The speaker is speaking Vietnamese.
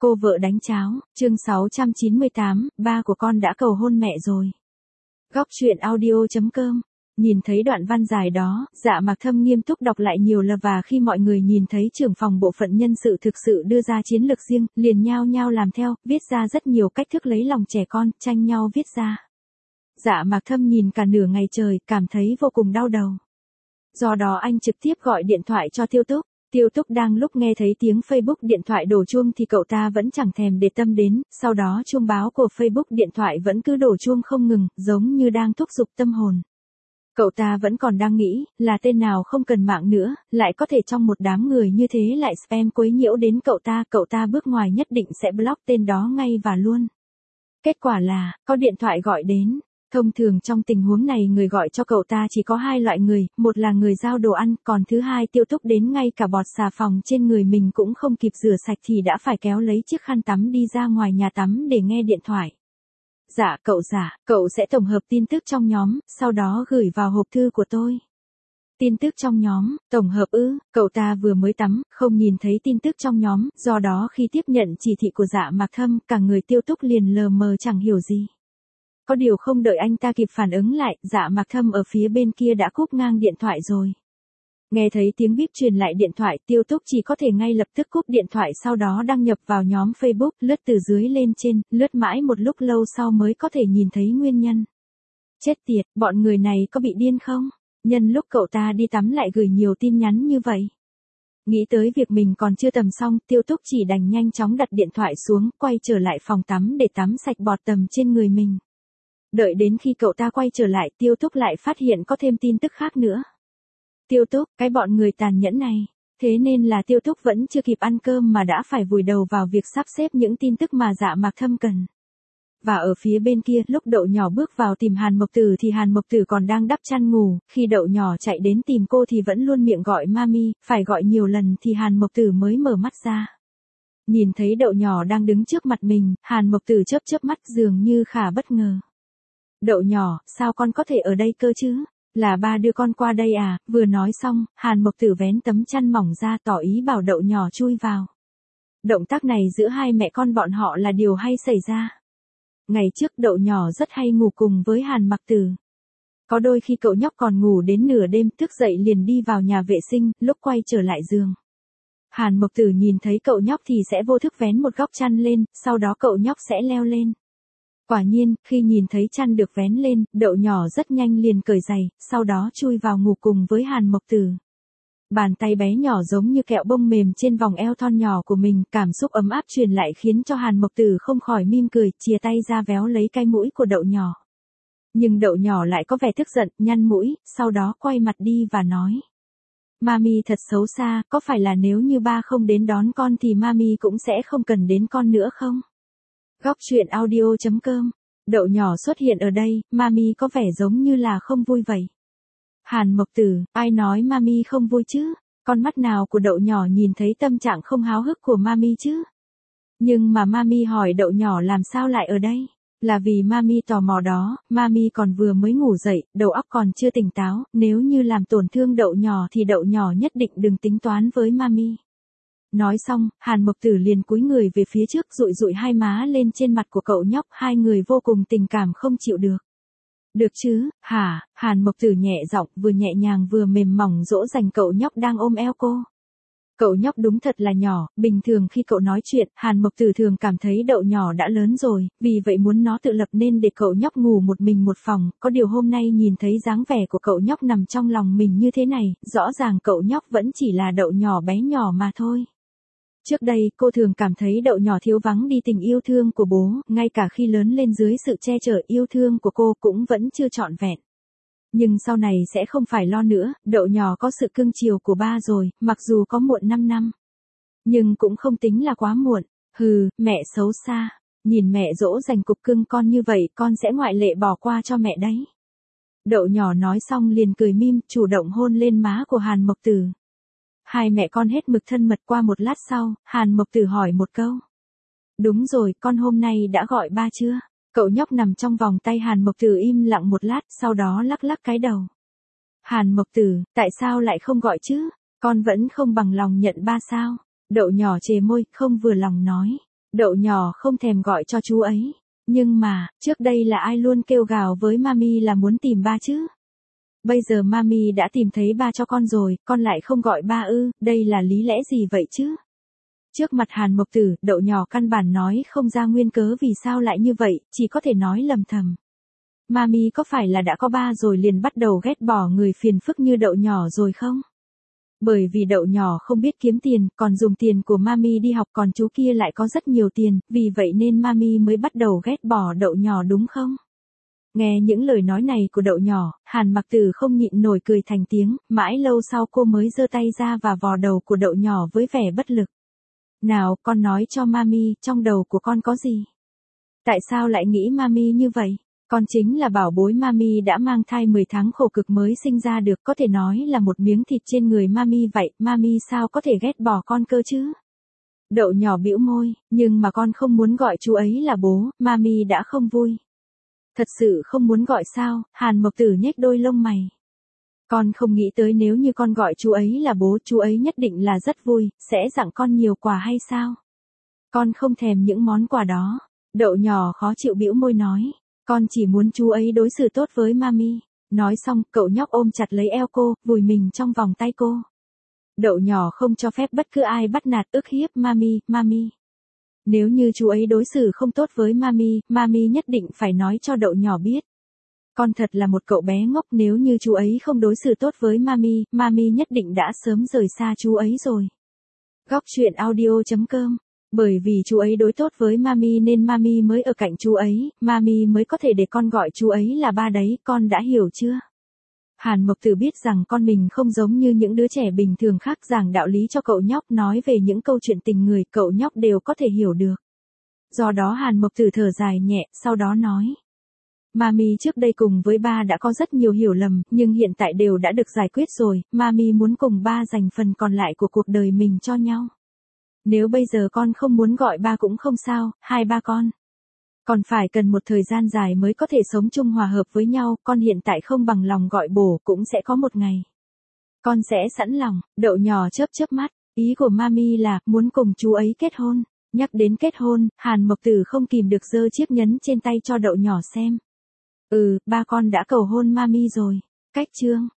Cô vợ đánh cháo, chương 698, ba của con đã cầu hôn mẹ rồi. Góc truyện audio.com. Nhìn thấy đoạn văn dài đó, Dạ Mạc Thâm nghiêm túc đọc lại nhiều lần và khi mọi người nhìn thấy trưởng phòng bộ phận nhân sự thực sự đưa ra chiến lược riêng, liền nhao nhao làm theo, viết ra rất nhiều cách thức lấy lòng trẻ con, tranh nhau viết ra. Dạ Mạc Thâm nhìn cả nửa ngày trời, cảm thấy vô cùng đau đầu. Do đó anh trực tiếp gọi điện thoại cho Tiêu Túc. Tiêu Túc đang lúc nghe thấy tiếng Facebook điện thoại đổ chuông thì cậu ta vẫn chẳng thèm để tâm đến, sau đó chuông báo của Facebook điện thoại vẫn cứ đổ chuông không ngừng, giống như đang thúc giục tâm hồn. Cậu ta vẫn còn đang nghĩ, là tên nào không cần mạng nữa, lại có thể trong một đám người như thế lại spam quấy nhiễu đến cậu ta bước ngoài nhất định sẽ block tên đó ngay và luôn. Kết quả là, có điện thoại gọi đến. Thông thường trong tình huống này người gọi cho cậu ta chỉ có hai loại người, một là người giao đồ ăn, còn thứ hai Tiêu Túc đến ngay cả bọt xà phòng trên người mình cũng không kịp rửa sạch thì đã phải kéo lấy chiếc khăn tắm đi ra ngoài nhà tắm để nghe điện thoại. Dạ, cậu sẽ tổng hợp tin tức trong nhóm, sau đó gửi vào hộp thư của tôi. Tin tức trong nhóm, tổng hợp ư, cậu ta vừa mới tắm, không nhìn thấy tin tức trong nhóm, do đó khi tiếp nhận chỉ thị của Dạ Mạc Thâm, cả người Tiêu Túc liền lờ mờ chẳng hiểu gì. Có điều không đợi anh ta kịp phản ứng lại, Dạ Mạc Thâm ở phía bên kia đã cúp ngang điện thoại rồi. Nghe thấy tiếng bíp truyền lại điện thoại, Tiêu Túc chỉ có thể ngay lập tức cúp điện thoại sau đó đăng nhập vào nhóm Facebook, lướt từ dưới lên trên, lướt mãi một lúc lâu sau mới có thể nhìn thấy nguyên nhân. Chết tiệt, bọn người này có bị điên không? Nhân lúc cậu ta đi tắm lại gửi nhiều tin nhắn như vậy. Nghĩ tới việc mình còn chưa tầm xong, Tiêu Túc chỉ đành nhanh chóng đặt điện thoại xuống, quay trở lại phòng tắm để tắm sạch bọt tầm trên người mình. Đợi đến khi cậu ta quay trở lại, Tiêu Túc lại phát hiện có thêm tin tức khác nữa. Tiêu Túc, cái bọn người tàn nhẫn này. Thế nên là Tiêu Túc vẫn chưa kịp ăn cơm mà đã phải vùi đầu vào việc sắp xếp những tin tức mà Dạ Mạc Thâm cần. Và ở phía bên kia, lúc Đậu Nhỏ bước vào tìm Hàn Mộc Tử thì Hàn Mộc Tử còn đang đắp chăn ngủ, khi Đậu Nhỏ chạy đến tìm cô thì vẫn luôn miệng gọi mami, phải gọi nhiều lần thì Hàn Mộc Tử mới mở mắt ra. Nhìn thấy Đậu Nhỏ đang đứng trước mặt mình, Hàn Mộc Tử chớp mắt dường như khá bất ngờ. Đậu Nhỏ, sao con có thể ở đây cơ chứ? Là ba đưa con qua đây à? Vừa nói xong, Hàn Mộc Tử vén tấm chăn mỏng ra tỏ ý bảo Đậu Nhỏ chui vào. Động tác này giữa hai mẹ con bọn họ là điều hay xảy ra. Ngày trước Đậu Nhỏ rất hay ngủ cùng với Hàn Mạc Tử. Có đôi khi cậu nhóc còn ngủ đến nửa đêm, thức dậy liền đi vào nhà vệ sinh, lúc quay trở lại giường. Hàn Mộc Tử nhìn thấy cậu nhóc thì sẽ vô thức vén một góc chăn lên, sau đó cậu nhóc sẽ leo lên. Quả nhiên, khi nhìn thấy chăn được vén lên, Đậu Nhỏ rất nhanh liền cởi giày, sau đó chui vào ngủ cùng với Hàn Mộc Tử. Bàn tay bé nhỏ giống như kẹo bông mềm trên vòng eo thon nhỏ của mình, cảm xúc ấm áp truyền lại khiến cho Hàn Mộc Tử không khỏi mỉm cười, chìa tay ra véo lấy cái mũi của Đậu Nhỏ. Nhưng Đậu Nhỏ lại có vẻ tức giận, nhăn mũi, sau đó quay mặt đi và nói. Mami thật xấu xa, có phải là nếu như ba không đến đón con thì mami cũng sẽ không cần đến con nữa không? Góc truyện audio.com. Đậu Nhỏ xuất hiện ở đây, mami có vẻ giống như là không vui vậy. Hàn Mộc Tử, ai nói mami không vui chứ? Con mắt nào của Đậu Nhỏ nhìn thấy tâm trạng không háo hức của mami chứ? Nhưng mà mami hỏi Đậu Nhỏ làm sao lại ở đây? Là vì mami tò mò đó, mami còn vừa mới ngủ dậy, đầu óc còn chưa tỉnh táo, nếu như làm tổn thương Đậu Nhỏ thì Đậu Nhỏ nhất định đừng tính toán với mami. Nói xong, Hàn Mộc Tử liền cúi người về phía trước dụi dụi hai má lên trên mặt của cậu nhóc, hai người vô cùng tình cảm không chịu được. Được chứ, hả? Hàn Mộc Tử nhẹ giọng, vừa nhẹ nhàng vừa mềm mỏng dỗ dành cậu nhóc đang ôm eo cô. Cậu nhóc đúng thật là nhỏ, bình thường khi cậu nói chuyện, Hàn Mộc Tử thường cảm thấy Đậu Nhỏ đã lớn rồi, vì vậy muốn nó tự lập nên để cậu nhóc ngủ một mình một phòng, có điều hôm nay nhìn thấy dáng vẻ của cậu nhóc nằm trong lòng mình như thế này, rõ ràng cậu nhóc vẫn chỉ là Đậu Nhỏ bé nhỏ mà thôi. Trước đây, cô thường cảm thấy Đậu Nhỏ thiếu vắng đi tình yêu thương của bố, ngay cả khi lớn lên dưới sự che chở yêu thương của cô cũng vẫn chưa trọn vẹn. Nhưng sau này sẽ không phải lo nữa, Đậu Nhỏ có sự cưng chiều của ba rồi, mặc dù có muộn 5 năm. Nhưng cũng không tính là quá muộn. Hừ, mẹ xấu xa. Nhìn mẹ dỗ dành cục cưng con như vậy, con sẽ ngoại lệ bỏ qua cho mẹ đấy. Đậu Nhỏ nói xong liền cười mỉm, chủ động hôn lên má của Hàn Mộc Tử. Hai mẹ con hết mực thân mật. Qua một lát sau, Hàn Mộc Tử hỏi một câu. Đúng rồi, con hôm nay đã gọi ba chưa? Cậu nhóc nằm trong vòng tay Hàn Mộc Tử im lặng một lát, sau đó lắc lắc cái đầu. Hàn Mộc Tử, tại sao lại không gọi chứ? Con vẫn không bằng lòng nhận ba sao? Đậu Nhỏ chề môi, không vừa lòng nói. Đậu nhỏ không thèm gọi cho chú ấy. Nhưng mà, trước đây là ai luôn kêu gào với mami là muốn tìm ba chứ? Bây giờ mami đã tìm thấy ba cho con rồi, con lại không gọi ba ư, đây là lý lẽ gì vậy chứ? Trước mặt Hàn Mộc Tử, đậu nhỏ căn bản nói không ra nguyên cớ vì sao lại như vậy, chỉ có thể nói lầm thầm. Mami có phải là đã có ba rồi liền bắt đầu ghét bỏ người phiền phức như đậu nhỏ rồi không? Bởi vì đậu nhỏ không biết kiếm tiền, còn dùng tiền của mami đi học, còn chú kia lại có rất nhiều tiền, vì vậy nên mami mới bắt đầu ghét bỏ đậu nhỏ đúng không? Nghe những lời nói này của đậu nhỏ, Hàn Mặc Tử không nhịn nổi cười thành tiếng, mãi lâu sau cô mới giơ tay ra và vò đầu của đậu nhỏ với vẻ bất lực. Nào, con nói cho mami, trong đầu của con có gì? Tại sao lại nghĩ mami như vậy? Con chính là bảo bối mami đã mang thai 10 tháng khổ cực mới sinh ra được, có thể nói là một miếng thịt trên người mami vậy, mami sao có thể ghét bỏ con cơ chứ? Đậu nhỏ bĩu môi, nhưng mà con không muốn gọi chú ấy là bố, mami đã không vui. Thật sự không muốn gọi sao? Hàn Mộc Tử nhếch đôi lông mày. Con không nghĩ tới nếu như con gọi chú ấy là bố, chú ấy nhất định là rất vui, sẽ tặng con nhiều quà hay sao? Con không thèm những món quà đó. Đậu nhỏ khó chịu bĩu môi nói. Con chỉ muốn chú ấy đối xử tốt với mami. Nói xong, cậu nhóc ôm chặt lấy eo cô, vùi mình trong vòng tay cô. Đậu nhỏ không cho phép bất cứ ai bắt nạt ức hiếp mami. Nếu như chú ấy đối xử không tốt với mami nhất định phải nói cho đậu nhỏ biết. Con thật là một cậu bé ngốc, nếu như chú ấy không đối xử tốt với mami nhất định đã sớm rời xa chú ấy rồi. Góc truyện audio.com. Bởi vì chú ấy đối tốt với mami nên mami mới ở cạnh chú ấy, mami mới có thể để con gọi chú ấy là ba đấy, con đã hiểu chưa? Hàn Mộc Tử biết rằng con mình không giống như những đứa trẻ bình thường khác, giảng đạo lý cho cậu nhóc, nói về những câu chuyện tình người, cậu nhóc đều có thể hiểu được. Do đó Hàn Mộc Tử thở dài nhẹ, sau đó nói. Mami trước đây cùng với ba đã có rất nhiều hiểu lầm, nhưng hiện tại đều đã được giải quyết rồi, mami muốn cùng ba dành phần còn lại của cuộc đời mình cho nhau. Nếu bây giờ con không muốn gọi ba cũng không sao, hai ba con. Còn phải cần một thời gian dài mới có thể sống chung hòa hợp với nhau, con hiện tại không bằng lòng gọi bổ cũng sẽ có một ngày. Con sẽ sẵn lòng, đậu nhỏ chớp mắt, ý của mami là muốn cùng chú ấy kết hôn. Nhắc đến kết hôn, Hàn Mộc Tử không kìm được giơ chiếc nhẫn trên tay cho đậu nhỏ xem. Ba con đã cầu hôn mami rồi. Cách chương